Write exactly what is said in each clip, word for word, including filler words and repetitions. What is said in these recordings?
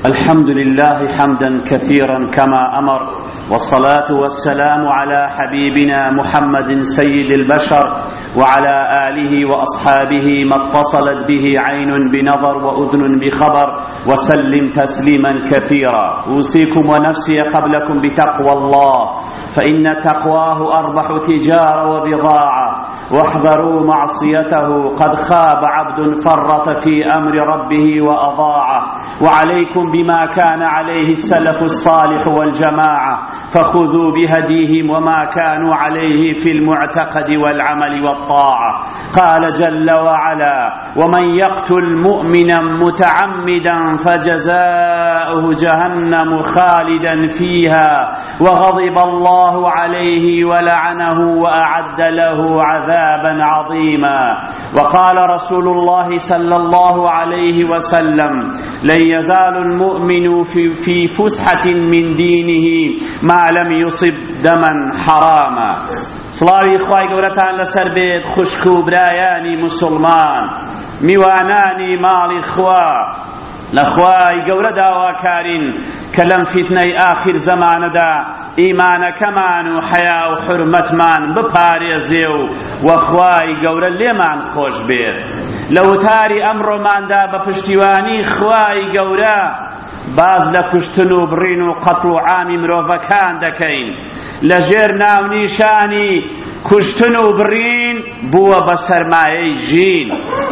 الحمد لله حمدا كثيرا كما أمر، والصلاة والسلام على حبيبنا محمد سيد البشر وعلى آله وأصحابه ما اتصلت به عين بنظر وأذن بخبر، وسلم تسليما كثيرا. أوصيكم ونفسي قبلكم بتقوى الله، فإن تقواه أربح تجارة وبضاعة، واحذروا معصيته قد خاب عبد فرط في أمر ربه وأضاعه. وعليكم بما كان عليه السلف الصالح والجماعة، فخذوا بهديهم وما كانوا عليه في المعتقد والعمل والطاعة. قال جل وعلا: ومن يقتل مؤمنا متعمدا فجزاؤه جهنم خالدا فيها وغضب الله عليه ولعنه وأعد له عذابا عظيما. وقال رسول الله صلى الله عليه وسلم: لن يزال المؤمن في, في فسحة من دينه ما لم يصب دما حراما. صلاوی خوای گەورەتان لەسەر بێت خوشک و برایانی مسلمان، میوانانی ماڵی خوا، لە خوای گەورە داواکارین کە لەم فیتنەی ئاخر زەمانەدا ئیمانەکەمان و حیا و حورمەتمان بپارێزێ و وەخوای گەورە لێمان خۆش بێت. لە وتاری ئەمڕۆماندا بە پشتیوانی خوای گەورە باز لە کوشتن و بڕین و قەتڵ و عامی مرۆڤەکان دەکەین. لەژێر ناونیشانی کوشتن و بڕین بووە بە سەرمایەی ژین.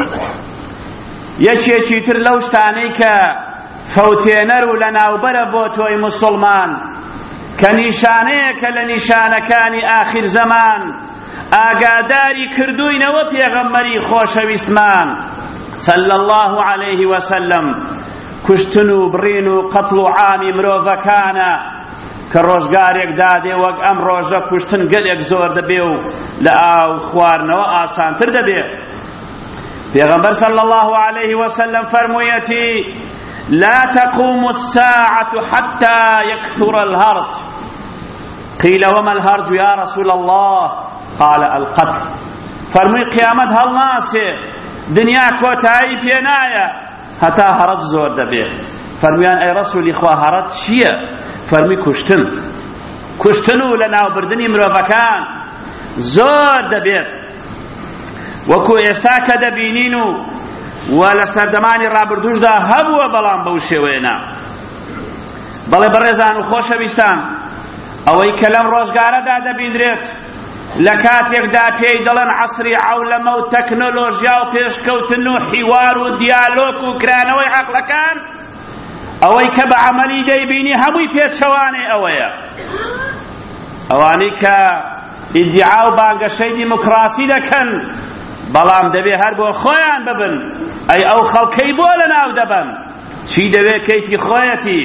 یەکێکی تر لەو شتانەی کە فەوتێنەر و لە ناوبەرە بۆ تۆی موسڵمان کە نیشانەیەکە لە نیشانەکانی ئاخر زەمان، ئاگاداری کردووینەوە پێغەمبەری خۆشەویستمان صلی الله علیه وسلم، کوشتن و بڕین و قەتڵ و عامی مرۆڤەکانە کە ڕۆژگارێک دادێ وەک ئەم ڕۆژە کوشتن گەلێک زۆر دەبێ و لە ئاو خواردنەوە ئاسانتر دەبێ. پێغەمبەر صلی الله علیه وسلم فەرموویەتی: لا تقوم الساعة حتى يكثر الهرج. قيل وما الهرج يا رسول الله؟ قال القتل. فرمووی قیامەت هەڵناسێ، دنیا کۆتایی پێ نایە هەتا هەرج زۆر دەبێت. فەرموویان: ئەی ڕەسوولی خوا، هەرج چییە؟ فەرمووی: کوشتن. کوشتن و لە ناوبردنی مرۆڤەکان زۆر دەبێت، وەکو ئێستا کە دەبینین و و لە سەردەمانی ڕابردووشدا هەبووە، بەڵام بەو شێوەیە. بەڵێ بەڕێزان و خۆشەویستان، ئەوەی کە لەم ڕۆژگارەدا دەبیندرێت لە کاتێکدا پێی دەڵێن عەسری عەولەمە و تەکنۆلۆژیا و پێشکەوتن و حیوار و دیالۆگ و کرانەوەی عەقڵەکان، ئەوەی کە بە عەمەلی دەیبینی هەمووی پێچەوانێ ئەوەیە. ئەوانەی کە ئیدعا و بانگەشەی دیموکراسی دەکەن، بەڵام دەبێ هەر بۆ خۆیان ببن. ئەی ئەو خەڵکەی بۆ لەناو دەبن؟ چی دەوێ کەیفی خۆیەتی؟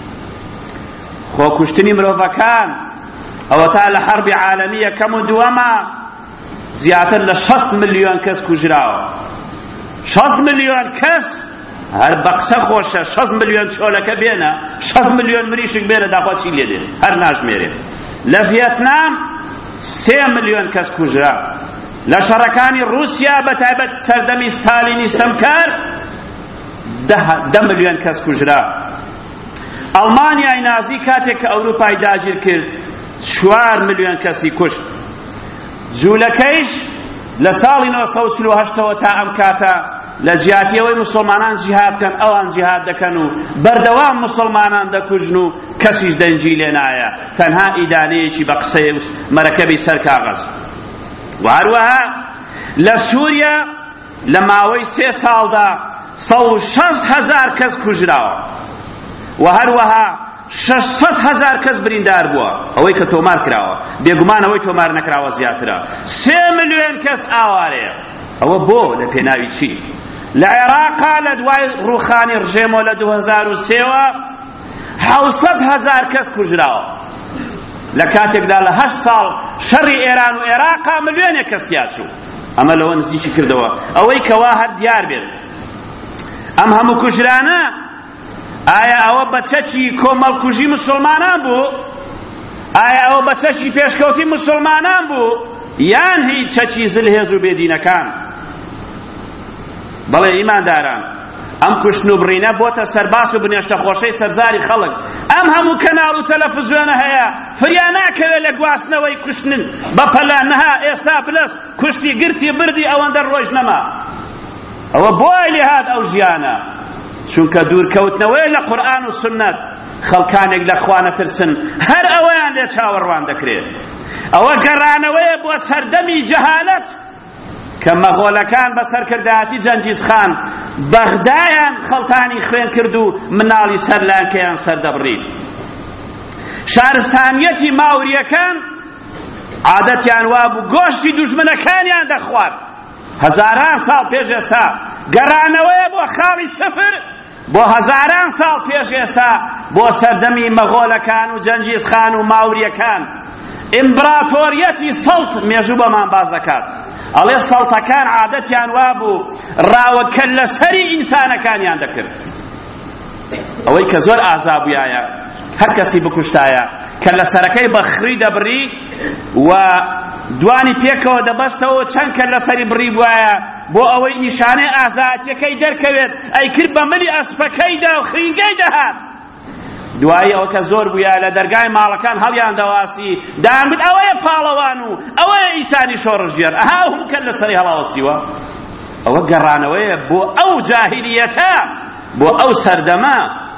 خۆ کوشتنی مرۆڤەکان ئەوە تا لە حەربی عالەمی یەکەم و دووەمە زیاتر لە شەست ملیۆن کەس کوژراوە. شەست ملیۆن کەس، هەر بە قسە خۆشە شەست ملیۆن چۆلەکە بێنە، شەست ملیۆن مریشک بێنە، داخوا چی لێ دێن؟ هەر ناژمێرێ. لە ڤیەتنام سێ ملیۆن کەس کوژرا. لە شەڕەکانی رووسیا بەتایبەت سەردەمی ستالینی ستەمکار دە ملیۆن کەس کوژرا. ئەڵمانیای نازی کاتێک کە ئەوروپای داگیر کرد چوار ملیۆن کەسی کوشت. جوولەکەیش لە ساڵی نۆ سەد و چل و هەشتەوە تا ئەم کاتە لە جیاتیەوەی مسلمانان جیهاد کەن، ئەوان جیهاد دەکەن و بەردەوام مسلمانان دەکوژن و کەسیش دەنجی لێ نایە، تەنها ئیدانەیەکی بە قسەی مەرەکەبی سەر کاغەز. و هەروەها لە سووریا لە ماوەی سێ ساڵدا سەد و شەست هەزار کەس کوژراوە، و هەروەها شەشسەد هەزار کەس بریندار بووە، ئەوەی کە تۆمار کراوە. بێگومان ئەوەی تۆمار نەکراوە زیاترە. سێ ملیۆن کەس ئاوارەیە. ئەوە بۆ لە پێناوی چی؟ لە عێراقا لە دوای ڕووخانی ڕژێمۆ لە دوو هەزار و سێوە حەوسەد هەزار کەس کوژراوە. لە کاتێکدا لە هەشت ساڵ شەڕی ئێران و عێراقا ملیۆنێک کەس تیاچوو. ئەمە لەوە نزیکی کردەوە. ئەوەی کەوا هەر دیار بێت ئەم هەموو کوژرانە ئایا ئەوە بە چەکی کۆمەڵکوژی مسلمانان بوو؟ ئایا ئەوە بە چەکی پێشکەوتی مسلمانان بوو؟ یان هیچ چەکی زلهێز و بێدینەکان؟ بەڵێ ئیمانداران، ئەم کوشتن و بڕینە بۆتە سەرباس و بنێشتە خۆشەی سەرزاری خەڵک. ئەم هەموو کەناڵ و تەلەڤیزیۆنە هەیە فریان ناکەوێت لە گواستنەوەی کوشتن بە پەلان نەها ئێستا پلەس کوشتی گرتی بردی ئەوەندە ڕۆژ نەما. ئەوە بۆی لێهات ئەو ژیانە، چونکە دوورکەوتنەوەی لە قورئان و سنەت خەڵکانێک لە خوا نەترسن هەر ئەوەیان لێ چاوەڕوان دەکرێت. ئەوە گەڕانەوەیە بۆ سەردەمی جەهالەت کە مەغۆلەکان بە سەرکردایەتی جەنگیز خان بەغدایان خەڵتانی خوێن کرد و مناڵی سەرلانکەیان سەردەبڕی. شارستانیەتی ماوریەکان عادەتیان وا بوو گۆشتی دوژمنەکانیان دەخوارد. هەزاران ساڵ پێش ئێستا گەڕانەوەیە بۆ خاڵی سەفر بۆ هەزاران ساڵ پێش ئێستا بۆ سەردەمی مەغۆلەکان و جەنگیز خان و ماوریەکان ئیمبراتۆریەتی سەڵت مێژوو بەمان باز دەکات. ئەڵێ سەڵتەکان عادەتیان وا بوو ڕاوەکە لەسەری ئینسانەکانیان دەکرد. ئەوەی کە زۆر ئازا بوویایە هەر کەسی بکوشتایە کە لەسەرەکەی بەخری دەبڕی و دوانی پێکەوە دەبەستەوە چەند کە لەسەری بڕی بووایە بۆ ئەوەی نیشانەی ئازاتیەکەی دەرکەوێت ئەیکرد بە ملی ئەسپەکەیدا و خرینگەی دەهات. دوایی ئەوە کە زۆر بوویە لە دەرگای ماڵەکان هەڵیان دەواسی دایانگوت ئەوەیە پاڵەوان و ئەوەیە ئیسانی شۆڕژگێر ئەها هەموو کە لەسەری هەڵاوەسیوە. ئەوە گەڕانەوەیە بۆ ئەو جاهیلیەتە بۆ ئەو سەردەمە.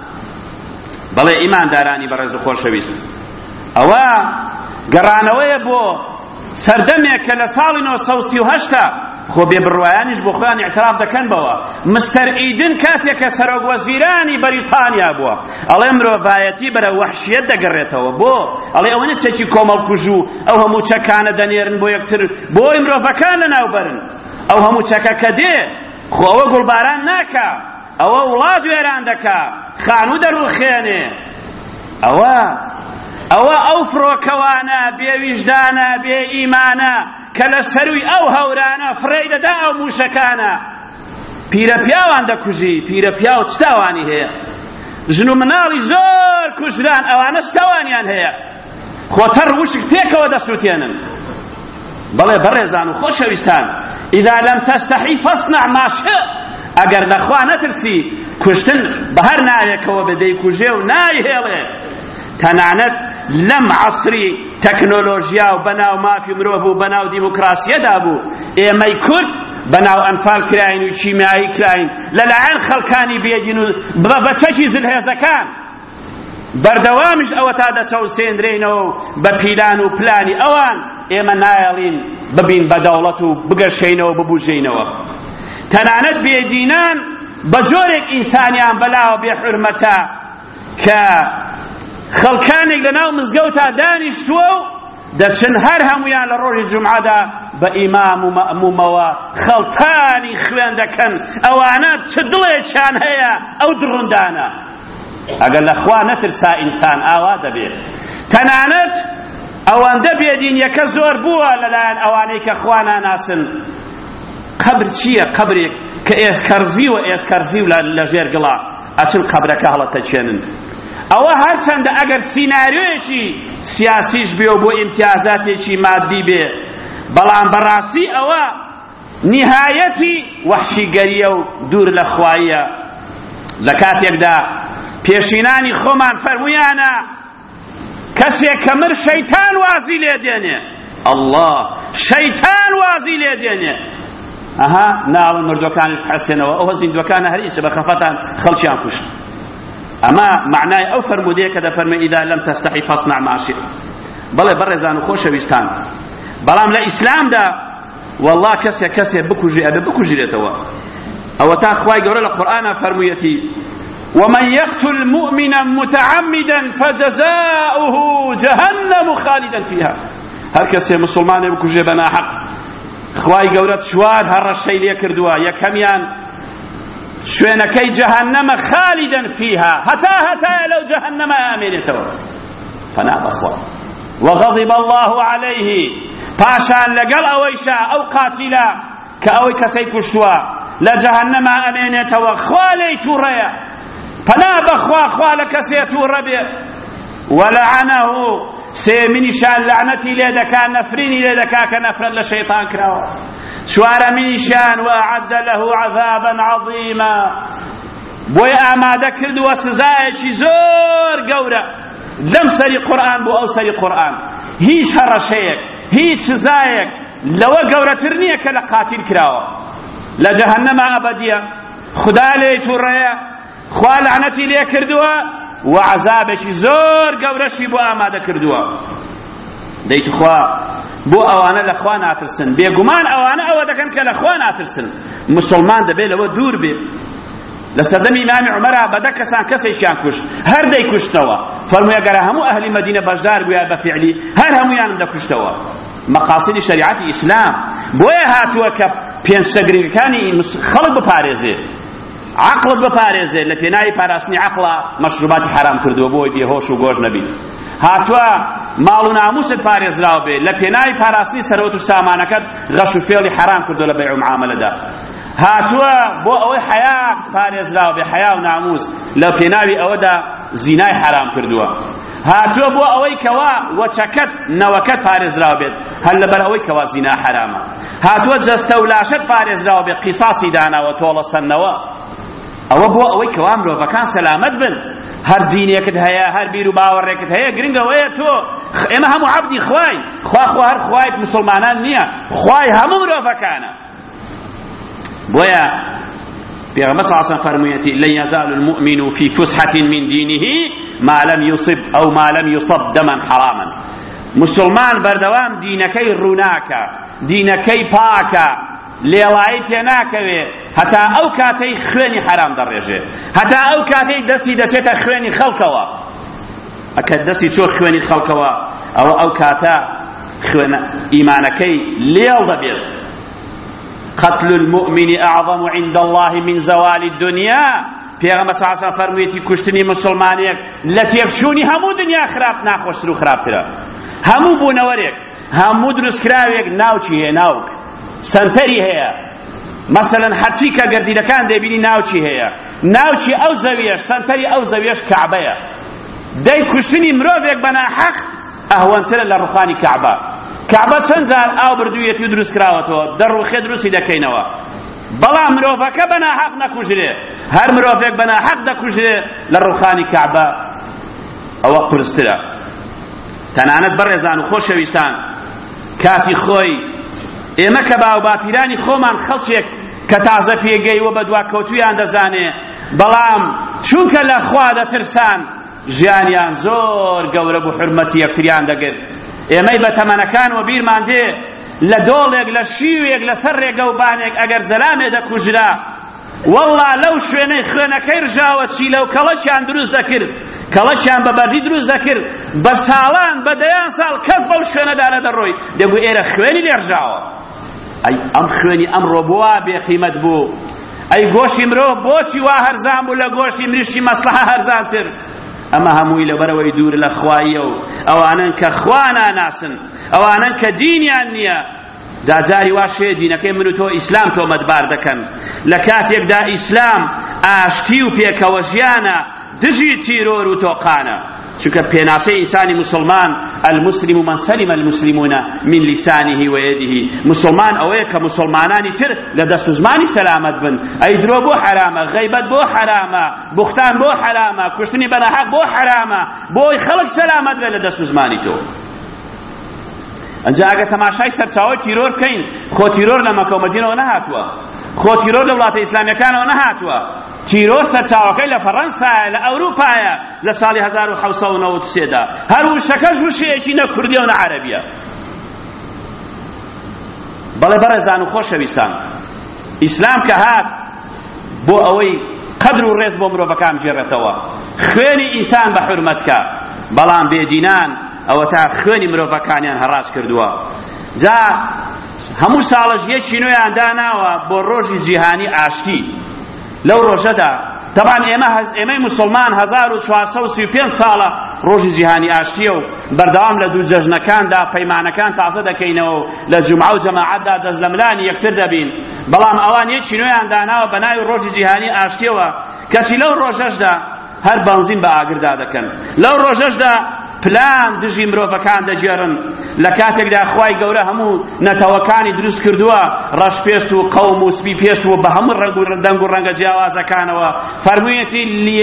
بەڵێ ئیماندارانی بەڕێز و خۆشەویست، ئەوە گەڕانەوەیە بۆ سەردەمێک کە لە ساڵی نۆ سەد و سی و هەشت خۆ بێبڕوایانیش بۆ خۆیان ئیعتراف دەکەن بەوە. مستەر ئیدن کاتێک کە سەرۆکوەزیرانی بەریتانیا بووە ئەڵێ مرۆڤایەتی بەرە وەحشیەت دەگەڕێتەوە. بۆ ئەڵێ ئەوە نە چەکی کۆمەڵکوژ و ئەو هەموو چەکانە دەنێرن بۆ یەکتر بۆی مرۆڤەکان لەناوبەرن. ئەو هەموو چەکە کە دێ خۆ ئەوە گوڵباران ناکا، ئەوە وڵات وێران دەکا، خانوو دەڕوخێنێ. ئەوە ئەوە ئەو فڕۆکەوانە بێویژدانە بێ ئیمانە کە لە سەروی ئەو هەورانە فڕێی دەدا ئەو موشەکانە پیرە پیاوان دەکوژی. پیرە پیاو چ تاوانی هەیە؟ ژن و مناڵی زۆر کوژران ئەوانە چ تاوانیان هەیە؟ خۆتەر وشک تێکەوە دەسووتێنن. بەڵێ بەڕێزان و خۆشەویستان، ئیدا لەم تەستەحی فەصنع ما شئت، ئەگەر لەخوا نەترسی کوشتن بە هەر ناوێکەوە بدەیکوژێ و نایهێڵێ. تەنانەت لەم عەسری تەکنۆلۆژیا و بەناو مافی مرۆڤ و بەناو دیموکراسیەدا بوو ئێمەی کورد بەناو ئەنفال کراین و چیمایی کراین لەلایەن خەڵکانی بێدین و بە چەکی زلهێزەکان. بەردەوامیش ئەوە تا دەچەوسێنرێنەوە بە پیلان و پلانی ئەوان ئێمە نایەڵین ببین بە دەوڵەت و بگەشەینەوە ببوژەینەوە. تەنانەت بێدینان بە جۆرێک ئینسانیان بەلاوە بێحورمەتە کە خەڵکانێک لەناو مزگەوتا دانیشتووە و دەچن هەر هەمویان لە ڕۆژی جومعەدا بە ئیمام و مەئمومەوە خەڵتانی خوێن دەکەن. ئەوانە چ دڵێکیان هەیە ئەو دڕوندانە؟ ئەگەر لەخوا نەترسا ئینسان ئاوا دەبێت. تەنانەت ئەوەندە بێدینیەکە زۆر بووە لەلایەن ئەوانەی کە خوا ناناسن. قەبر چییە؟ قەبرێک کە ئێسکەرزی و ئێسکەرزی و لەژێر گڵا ئەچن قەبرەکە هەڵەتەچێنن. ئەوە هەرچەندە ئەگەر سیناریۆیەکی سیاسیش بێ و بۆ ئیمتیازاتێکی مادی بێ، بەڵام بەڕاستی ئەوە نیهایەتی وەحشیگەریە و دوور لە خواییە. لە کاتێکدا پێشینانی خۆمان فەرموویانە کەسێک کە مر شەیتان وازی لێ دێنێ. ئەڵڵا، شەیتان وازی لێ دێنێ. ئەها ناڵن مردوەکانش حەسێنەوە ئەوە زیندوەکانە هەریسە بە خەفەتان خەڵکیان کوشت. ئەمە معنای ئەو فەرمودەیە کە دەفەرمێ ئیدا لەم تەستەحی فەصنع ما شئت. بەڵێ بەڕێزان و خۆشەویستان، بەڵام لە ئیسلامدا والله کەسێک کەسێک بکوژێ ئەبێ بکوژرێتەوە. ئەوە تا خوای گەورە لە قورئانە فەرموویەتی ومن يقتل مؤمنا متعمدا فجزاؤه جهنم خالدا فيها. هەر کەسێ مسلمانێ بکوژێ بە ناحەق خوای گەورە چوار هەڕەشەی لێ کردووە. یەکەمیان شوێنەکەی جەهەنەمە خالیدەن فیها، هەتا هەتایە لەو جەهەنەمە ئامێنێتەوە. فەنا بەخوا وغضب الله عليه، پاشان لەگەڵ ئەوەیشا ئەو قاتیلە کە ئەوەی کەسەی کوشتووە لە جەهەنەمە ئەمێنێتەوە. خوا لێی تووڕەیە، فەنا بەخوا خوا لە کەسێ تووڕە بێ. وەلەعەنەه، سێمینیشان لعنەتی لێ دەکا، نەفرینی لێ دەکا کە نەفرەت لە شەیطان کراوە. چوارەمینیشان وأعد له عذابا عظيما، بۆی ئامادە کردووە سزایەکی زۆر گەورە لەم سەری قورئان بۆ ئەو سەری قورئان. هیچ هەڕەشەیەک هیچ سزایەک لەوە گەورەتر نییە کە لە قاتیل کراوە لە جەهەنەما ئەبەدیە. خدا لێی تووڕەیە، خوا لعنەتی لێ کردووە و عەزابێکی زۆر گەورەشی بۆ ئامادە کردووە. دەیت خوا بۆ ئەوانە لە خوا ناترسن، بێگومان ئەوانە ئەوە دەکەن کە لە خوا ناترسن. مسلمان دەبێت لەوە دوور بێ. لە سەردەمی ئیمامی عومەرا بەدە کەسان کەسێکیان کوشت، هەر دەیکوشتەوە. فەرمووی ئەگەر هەموو ئەهلی مەدینە بەشدار بوویان بە فیعلی هەر هەموویانم دەکوشتەوە. مەقاسیدی شەریعەتی ئیسلام بۆیە هاتووە کە پێنجتە گرنگەکانی خەڵک بپارێزێ، عەقڵت بپارێزێ. لە پێناوی پاراستنی عەقڵە مەشروباتی حرام کردووە بۆی بێهۆش و گۆژ نەبی. هاتووە ماڵ و ناموست پارێزراوە بێ، لە پێناوی پاراستنی سەرەوت و سامانەکەت غەش و فێڵی حرام کردووە لە بەیع و معامەلەدا. هاتووە بۆ ئەوەی حیا پارێزراوە بێ، حیا و ناموس لە پێناوی ئەوەدا زینای حرام کردووە. هاتووە بۆ ئەوەی کەوا وەچەکەت نەوەکەت پارێزراوە بێت هەر لەبەر ئەوەی کەوا زینا حرامە. هاتووە جەستە و لاشت پارێزراوە بێ، قیساسی داناوە، تۆڵە سەنەوە. ئەوە بۆ ئەوەی کەوا مرۆڤەکان سەلامەت بن. هەر دینێکت هەیە، هەر بیر و باوەڕێکت هەیە، گرنگەوەیە تۆ ئێمە هەموو عەبدی خوای، خوا خوا هەر خوای مسلمانان نییە، خوای هەموو مرۆڤەکانە. بۆیە پێغەمبەر صلی الله علیه و سلم فەرموویەتی لن يزال المؤمن في فسحة من دينه ما لم يصب أو ما لم يصب دما حراما. مسلمان بەردەوام دینەکەی ڕووناکە، دینەکەی پاکە، لێڵایی تێناکەوێ هەتا ئەو کاتەی خوێنی حرام دەڕێژێ، هەتا ئەو کاتەی دەستی دەچێتە خوێنی خەڵکەوە. ئەکە دەستی چۆ خوێنی خەڵکەوە ئەوە ئەو کاتە خوێنە ئیمانەکەی لێڵ دەبێت. قتل المؤمن أعظم عند الله من زوال الدنيا. پیغمبر صلی الله علیه و سلم فرموویەتی کوشتنی مسلمانێک لە تێکچوونی هەموو دنیا خراپ ناخۆشتر و خراپترە. هەموو بوونەوەرێک، هەموو دروستکراوێک ناوچی هەیە، ناوک سنتەری هەیە. مثلا هەرچی کە گەردیلەکان دەبینی ناوچی هەیە، ناوچی ئەو زەویەش، سنتەری ئەو زەویەش کەعبەیە. دەی کوشتنی مرۆڤێک بەناحەق ئەهوەنترە لە ڕوخانی کەعبە. کەعبە چەند جار ئاو بردوویەتی و دروست کراوەتەوە، دەڕوخێ دروستی دەکەینەوە. بەڵام مرۆڤەکە بەناحەق نەکوژرێ، هەر مرۆڤێک بەناحەق دەکوژرێ لە ڕوخانی کەعبە، ئەوە قورسترە. تەنانەت بەڕێزان و خۆشەویستان، کاتی خۆی ئێمە کە باو باپیرانی خۆمان خەڵکێک کە تازە پێگەیوە بە دواکەوتویان دەزانێ، بەڵام چونکە لە خوا دەترسان ژیانیان زۆر گەورە بوو، حورمەتی یەکتریان دەگرت. ئێمەی بە تەمەنەکانەوە بیرمان دێ لە دۆڵێک لە شیوێک لەسەر ڕێگە و بانێک ئەگەر زەلامێ دەکوژرا، وەڵڵا لەو شوێنەی خوێنەکەی ڕژاوە چی لەو کەڵەکیان دروست دەکرد، کەڵەکیان بە بەردی دروست دەکرد، بە ساڵان بە دەیان ساڵ کەس بەو شوێنەدا نەدەڕۆی، دەگوت ئێرە خوێنی لێ ڕژاوە. ئەی ئەم خوێنی ئەمڕۆ بۆ بێقیمەت بوو. ئەی گۆشتی مرۆڤ بۆچی وا هەرزان بوو لە گۆشتی مریشتی مەسلحە هەرزانتر؟ ئەمە هەمووی لەبەرەوەی دوور لە خواییە و ئەوانن کە خوا ناناسن، ئەوانن کە دینیان نییە. جاجاری وا شێ دینەکەی من و تۆ ئیسلام تۆمەتبار دەکەن. لە کاتێکدا ئیسلام ئاشتی و پێکەوە ژیانە، دژی تیرۆر و تۆقانە. چونکە پێناسەی ئینسانی مسلمان المسلم من سلم المسلمون من لسانه ويده. مسلمان ئەوەیە کە مسلمانانی تر لە دەست و زمانی سەلامەت بن. ئەی درۆ بۆ حرامە، غەیبەت بۆ حرامە، بوختان بۆ حرامە، کوشتنی بەناحەق بۆ حرامە، بۆی خەڵک سەلامەت بێ لە دەست و زمانی تۆ. ئەنجا ئەگە تەماشای سەرچاوەی تیرۆر بکەین، خۆ تیرۆر لە مەکە و مەدینەوە نەهاتووە، خۆ تیرۆر لە وڵاتە ئیسلامیەکانەوە نەهاتووە. تیرۆر سەرچاوەکەی لە فەڕەنسایە، لە ئەوروپایە لە ساڵی هەزار و حەوت سەد و نەوەت و سێ دا. هەر وشەکەش وشەیەکی نە کوردیە و نە عەرەبیە. بەڵێ بەڕێزان و خۆشەویستان، ئیسلام کە هات بۆ ئەوەی قەدر و ڕێز بۆ مرۆڤەکان بجێڕێتەوە، خوێنی ئینسان بە حورمەتکە، بەڵام بێدینان ئەوە تا خوێنی مرۆڤەکانیان هەڕاش کردووە. جا هەموو ساڵەش یەکی نوێیان داناوە بۆ ڕۆژی جیهانی ئاشتی. لەو ڕۆژەدا تەبان ئێمە ئێمەی مسلمان هەزار و چوارسەد و سی و پێنج ساڵە ڕۆژی جیهانی ئاشتیە و بەردەوام لە دوو جەژنەکاندا پەیمانەکان تازە دەکەینەوە و لە جومعە و جەماعەتدا دەست لە ملانی یەکتر دەبین. بەڵام ئەوان یەکی نوێیان داناوە بە ناوی ڕۆژی جیهانی ئاشتیەوە، کەچی لەو ڕۆژەشدا هەر بەنزین بە ئاگردا دەکەن، لەو ڕۆژەشدا پلان دژی مرۆڤەکان دەجێڕن لە کاتێکدا خوای گەورە هەموو نەتەوەکانی دروست کردووە ڕەشپێست و قەوم و سپی پێست و بە هەموو ڕەنگ و دەنگ و ڕەنگە جیاوازەکانەوە فەرموویەتی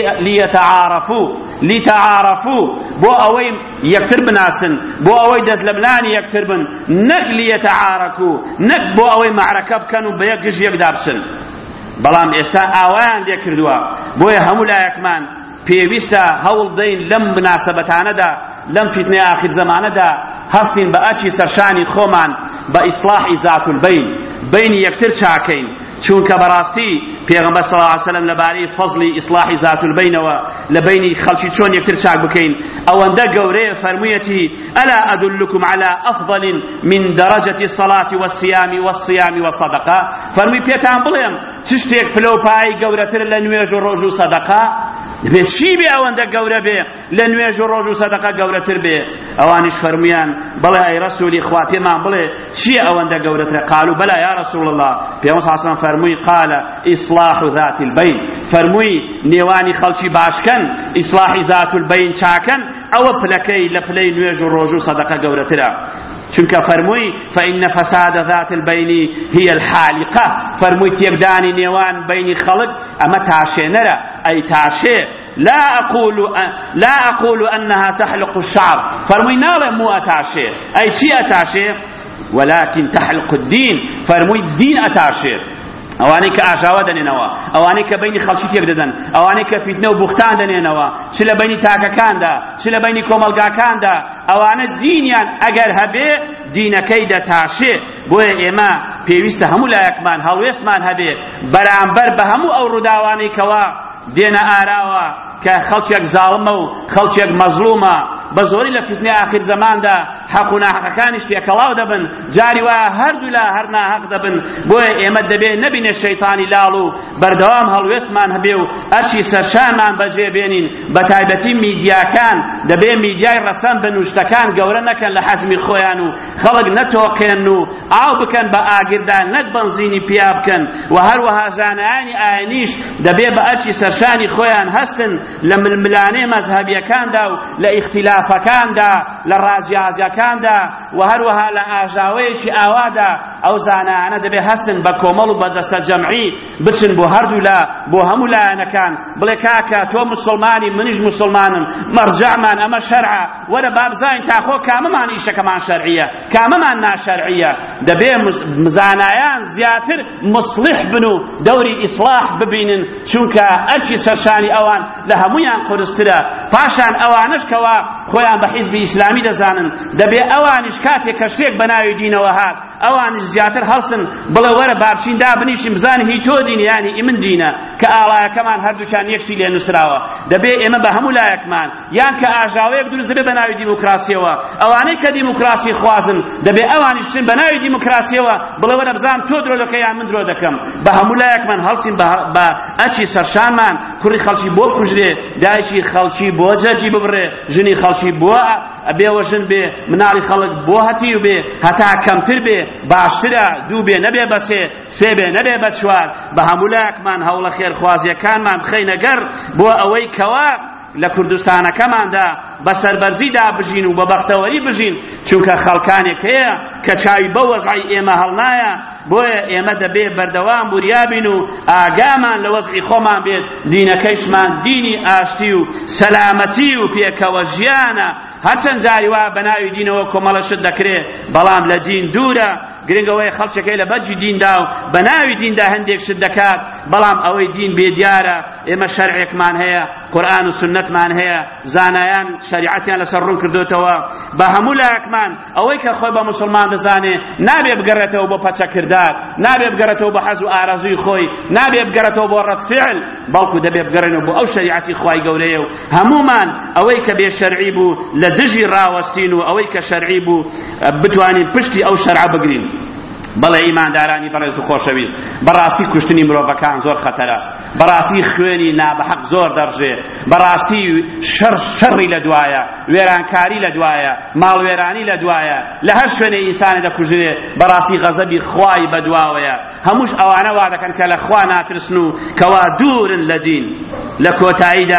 لیتەعارەفوو لیتەعارەفوو بۆ ئەوەی یەکتر بناسن بۆ ئەوەی دەست لە بلانی یەکتر بن نەک لیتەعارەکو نەک بۆ ئەوەی معرەکە بکەن و بە یەک گژ یەکدا بچن بەڵام ئێستا ئاوایان لێ کردووە بۆیە هەموو لایەکمان پێویستە هەوڵ دەین لەم مناسەبەتانەدا لەم فیتنەی ئاخر زەمانەدا هەستین بە ئەچی سەرشانی خۆمان بە ئیسلاحی ذات البین بینی یەکتر چاکەین چونکە بەڕاستی پێغەمبەر صلی الله علیه وسلم لەبارەی فەزلی ئیسلاحی ذات البینەوە لە بینی خەڵکی چۆن یەکتر چاک بکەین ئەوەندە گەورەیە فەرموویەتی ئەلا ئەدلکم علی ئەفضل من دەرەجەة الصلاة والصيام والصيام والصدقة فەرمووی پێتان بڵێم چ شتێک پلەپایی گەورەتر لە نوێژ و ڕۆژ و سەدەقە بێ چی بێ ئەوەندە گەورە بێ لە نوێژ و ڕۆژ و سەدەقە گەورەتر بێ ئەوانیش فەرمویان بەڵێ ئەی ڕەسوولی خوا پێمان بڵێ چییە ئەوەندە گەورەترە قالوا بەلا یا رەسوول الله پێغەمبەر صلی الله علیه وسلم فەرمووی قال ئیصلاح ذات البین فەرمووی نێوانی خەڵکی باشکەن ئیصلاحی ذات البین چاکەن ئەوە پلەکەی لە پلەی نوێژ و ڕۆژ و سەدەقە گەورەترە چونکە فەرمووی فإن فساد ذات البين هي الحالقة فەرمووی تێکدانی نێوان بینی خەڵک ئەمە تاشێنەرە ئەی تاشێ لا أقول لا أقول أنها تحلق الشعر فرمي نالا مو أتاشي أي شيء أتاشي ولكن تحلق الدين فرمي الدين أتاشي ئەوانەی کە ئاژاوە دەنێنەوە ئەوانەی کە بینی خەڵکی تێک دەدەن ئەوانەی کە فیتنە و بوختان دەنێنەوە چ لە بینی تاکەکاندا چ لە بینی کۆمەلگاکاندا ئەوانە دینیان ئەگەر هەبێ دینەکەی دەتاشێ بۆیە ئێمە پێویستە هەموو لایەکمان هەڵوێستمان هەبێ بەرامبەر بە هەموو ئەو ڕووداوانەی کەوا دێنە ئاراوە کە خەڵکێک زاڵمە و خەڵکێک مەزلومە بە زۆری لە فیتنەی ئاخر زەماندا حەق و ناحەقەکانیش تێکەڵاو دەبن جاری وایە هەردوو لا هەر ناحەق دەبن بۆیە ئێمە دەبێ نەبینێ شەیتانی لاڵ و بەردەوام هەڵوێستمان هەبێ و ئەرچی سەرشانمان بەجێ بێنین بە تایبەتی میدیاکان دەبێ میدیای ڕەسەن بن و شتەکان گەورە نەکەن لە حەزمی خۆیان و خەڵک نەتۆقێن و ئاو بکەن بە ئاگردا نەک بەنزینی پیا بکەن و هەروەها زانایانی ئاینیش دەبێ بە ئەرچی سەرشانی خۆیان هەستن لە ململانەی مەزهەبیەکاندا و لە ئیختیلافەکاندا لە ڕازیازیەکاندا و هەروەها لە ئاژاوەیەکی ئاوادا ئەو زانایانە دەبێ هەستن بە کۆمەڵ و بە دەستە جەمعی بچن بۆ هەردوو لا بۆ هەموو لایەنەکان بڵێ کاکە تۆ مسلمانی منیش مسلمانم مەرجەعمان ئەمە شەرعە وەرە با بزانین تاخۆ کامەمان ئیشەکەمان شەرعیە کامەمان ناشەرعیە دەبێ زانایان زیاتر مصلح بن و دەوری ئیسلاح ببینن چونکە ئەرچی سەرشانی ئەوان لە هەمویان قورسترە پاشان ئەوانش کەوا خۆیان بە حیزبی ئیسلامی دەزانن دەبێ ئەوانیش کاتێک کە شتێک بە ناوی دینەوە هات ئەوانیش زیاتر هەڵسن بڵێ وەرە بابچین دا بنیشیم بزانین هی تۆ دینی یانی ئیمن دینە کە ئاڵایەکەمان هەردووچان یەکشی لێ نووسراوە دەبێ ئێمە بە هەموو لایەکمان یان کە ئاژاوەیەک دروست دەبێ بە ناوی دیموکراسیەوە ئەوانەی کە دیموکراسی خوازن دەبێ ئەوانیش بچن بە ناوی دیموکراسیەوە بڵێ وەرە بزان تۆ درۆ دەکەی یان من درۆ دەکەم بە هەموو لایەکمان هەڵسین بە ئەچی سەرشانمان کوڕی خەڵکی بۆ کوژرێ دایکی خەڵکی بۆ جەرجی ببڕێ ژنی خەڵکی بۆ بێوەژن بێ مناڵی خەڵک بۆ هەتیو بێ هەتا کەمتر بێ باشترە دوو بێ نەبێ بە سێ سێ بێ نەبێ بە چوار بە هەموو لایەکمان هەوڵە خێرخوازیەکانمان بخەینە گەڕ بۆ ئەوەی کەوا لە کوردستانەکەماندا بە سەربەرزیدا بژین و بە بەختەوەری بژین چونکە خەڵکانێک هەیە کە چاوی بە وەزعی ئێمە هەڵنایە بۆیە ئێمە دەبێ بەردەوام بوریابین و ئاگامان لە وەزعی خۆمان بێت دینەکەیشمان دینی ئاشتی و سەلامەتی و پێکەوە ژیانە هەرچەند جاری وا بە ناوی دینەوە کۆمەڵەشت دەکرێت بەڵام لە دین دوورە گرنگەوەی خەڵکێکی لە بەرجی دیندا و بە ناوی دیندا هەندێک شت دەکات بەڵام ئەوەی دین بێدیارە ئێمە شەرعێکمان هەیە قورئان و سنەتمان هەیە زانایان شەریعەتیان لەسەر ڕوون کردوتەوە بە هەموو لایەکمان ئەوەی کە خۆی بە موسڵمان دەزانێ نابێ بگەڕێتەوە بۆ پەچەکردار نابێ بگەڕێتەوە بە حەز و ئارەزووی خۆی نابێ بگەڕێتەوە بۆ ڕەتفعل بەڵکو دەبێ بگەڕێنەوە بۆ ئەو شەریعەتی خوای گەورەیە و هەمومان ئەوەی کە بێ شەرعی بوو لە دژی ڕاوەستین و ئەوەی کە شەرعی بوو بتوانین پشتی ئەو شەرعە بگرین بەڵێ ئیماندارانی بەڕێز و خۆشەویست بەڕاستی کوشتنی مرۆڤەکان زۆر خەتەرە بەڕاستی خوێنی نابەحەق زۆر دەڕژێ بەڕاستی شەڕ شەڕی لە دوایە وێرانکاری لە دوایە ماڵوێرانی لە دوایە لە هەر شوێنێ ئینسانێ دەکوژرێ بەڕاستی غەزەبی خوای بەدواوەیە هەمووش ئەوانە وا دەکەن کە لە خوا ناترسن و کەوا دوورن لە دین لە کۆتاییدا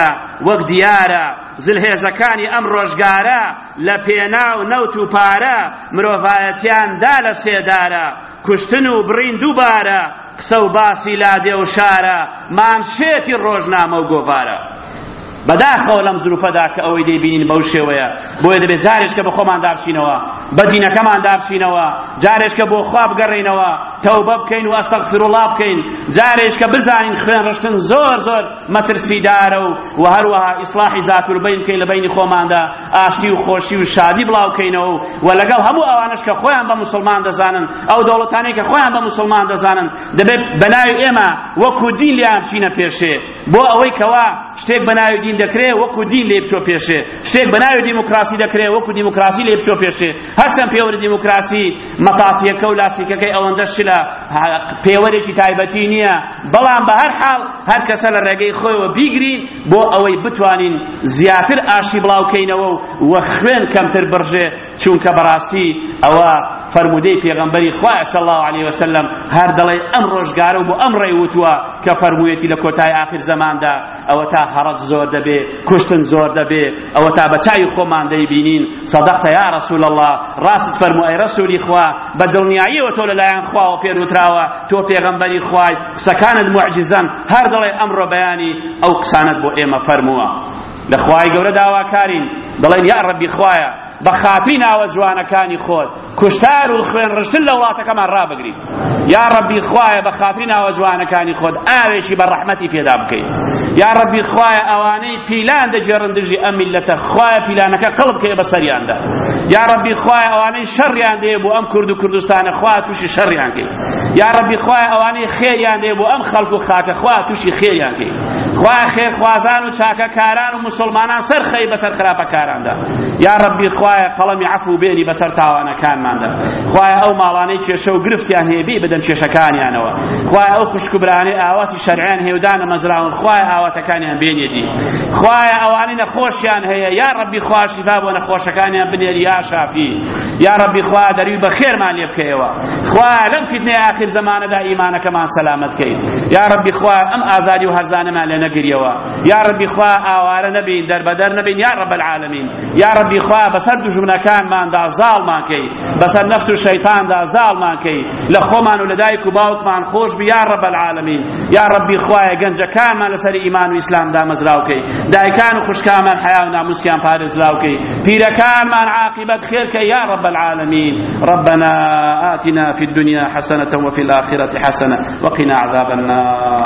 وەک دیارە زلهێزەکانی ئەم ڕۆژگارە لە پێناو نەوت و پارە مرۆڤایەتیاندا لە سێدارە کوشتن و بڕین دووبارە قسە و باسی لادێ و شارە مامشێتی ڕۆژنامە و گۆڤارە. بەداخەوە لەم زروفەدا کە ئەوەی دەیبینین بەو شێوەیە بۆیە دەبێت جارێشکە بە خۆمان دابچینەوە بە دینەکەمان دابچینەوە جارێشکە بۆ خوا بگەڕێینەوە تەوبە بکەین و ئەستەغفیرڵڵاه بکەین جارێشکە بزانین خوێن ڕشتن زۆر زۆر مەترسیدارە و و هەروەها ئیسلاحی زاتوربەین بکەین لە بینی خۆماندا ئاشتی و خۆشی و شادی بڵاو بکەینەوە و لەگەڵ هەموو ئەوانش کە خۆیان بە موسڵمان دەزانن ئەو دەوڵەتانەی کە خۆیان بە موسڵمان دەزانن دەبێت بەناوی ئێمە وەکو دین لیان بچینە پێشێ بۆ ئەوەی کەوا شتێک بەناوی دین دەکرێت وەکو دین لێ بچۆ پێشێ شتێک بەناوی دیموکراسی دەکرێت وەکو دیموکراسی لێ بچۆ پێشێ هەرچەند پێوەری دیموکراسی مەتاتیەکە و لاستیکەکەی ئەوەندەش لە پێوەرێکی تایبەتی نییە بەڵام بە هەر حاڵ هەر کەسە لە ڕێگەی خۆیەوە بیگرین بۆ ئەوەی بتوانین زیاتر ئاشی بڵاوکەینەوە و خوێن کەمتر بڕژێ چونکە بەڕاستی ئەوە فەرمودەی پێغەمبەری خوا صلی الله علیه وسلم هەر دەڵێ ئەم ڕۆژگارە و بۆ ئەم ڕێی وتووە کە فەرموویەتی لە کۆتای ئاخر زەماندا ئەوە تا هەڕەج زۆر دەبێ کوشتن زۆر دەبێ ئەوە تا بە چاوی خۆمان دەیبینین سەدەقتە یا ڕەسوول الله ڕاست فەرموو ئەی ڕەسوولی خوا بە دڵنیاییەوە تۆ لەلایەن خواوە پێت وتراوە تۆ پێغەمبەری خوای قسەکانت موعجزەن هەر دەڵێ ئەمڕۆ بەیانی ئەو قسانت بۆ ئێمە فەرمووە لە خوای گەورە داواکارین دەڵێن یا ڕەبی خوایە بە خاتری ناوە جوانەکانی خۆت کوشتار و خوێن ڕشتن لە وڵاتەکەمان ڕابگریت یا ڕەبی خوایە بە خاتری ناوە جوانەکانی خۆت ئاوێشی بە ڕەحمەتی پێدا بکەیت یا ڕەبی خوایە ئەوانەی پیلان دەجێڕن دژی ئەم میلەتە خوایە پیلانەکە قەڵب بکەیە بەسەریاندا یا ڕەبی خوایە ئەوانەی شەڕیان دێ بۆ ئەم کورد و کوردستانە خوا تووشی شەڕیان کەی یا ڕەبی خوایە ئەوانەی خێریان دێ بۆ ئەم خەڵک و خاکە خوا تووشی خێریان کەی خوایە خێرخوازان و چاکەکاران و مسلمانان سەرخەی بەسەر خراپەکاراندا یا ڕەبی خوایە قەڵەمی عەفو بێنی بەسەر تاوانەکانماندا خوایە ئەو ماڵانەی کێشە و گرفتیان هەیە بێ بدەن کێشەکانیانەوە خوایە ئەو خوشکبرانەی ئاواتی شەرعیان هێودانە مەزراون خوایە ئاواتەکانیان بێنێتی خوایە ئەوانەی نەخۆشیان هەیە یا ڕەبی خوا شیفا بۆ نەخۆشەکانیان بنێری یا شافی یا ڕەبی خوا دەروی بە خێرمان لێ بکەیەوە خوایە لەم فیتنەی ئاخر زەمانەدا ئیمانەکەمان سەلامەت کەین یا ڕەبی خوا ئەم ئازادی و هەرزانەمان لێ نەگریەوە یا ڕەبی خوا ئاوارە نەبین دەربەدەر نەبین یا ڕەب العالەمین یا ڕەبی خوا بەسەر دوژمنەکانماندا زاڵمان کەی بەسەر نەفس و شەیطاندا زاڵمان کەی لە خۆمان و لە دایک و باوکمان خۆش بی یا ڕەب العالەمین یا ڕەبی خوایە گەنجەکانمان لەسەر ئیمان و ئیسلامدا مەزراوکەی دایکان و خوشکامان حیا و ناموسیان پارێزراوکەی پیرەکانمان عاقبەت خێرکەی یا ڕەب العالەمین ربنا آتنا في الدنيا حسنة وفي الآخرة حسنة وقنا عذاب النار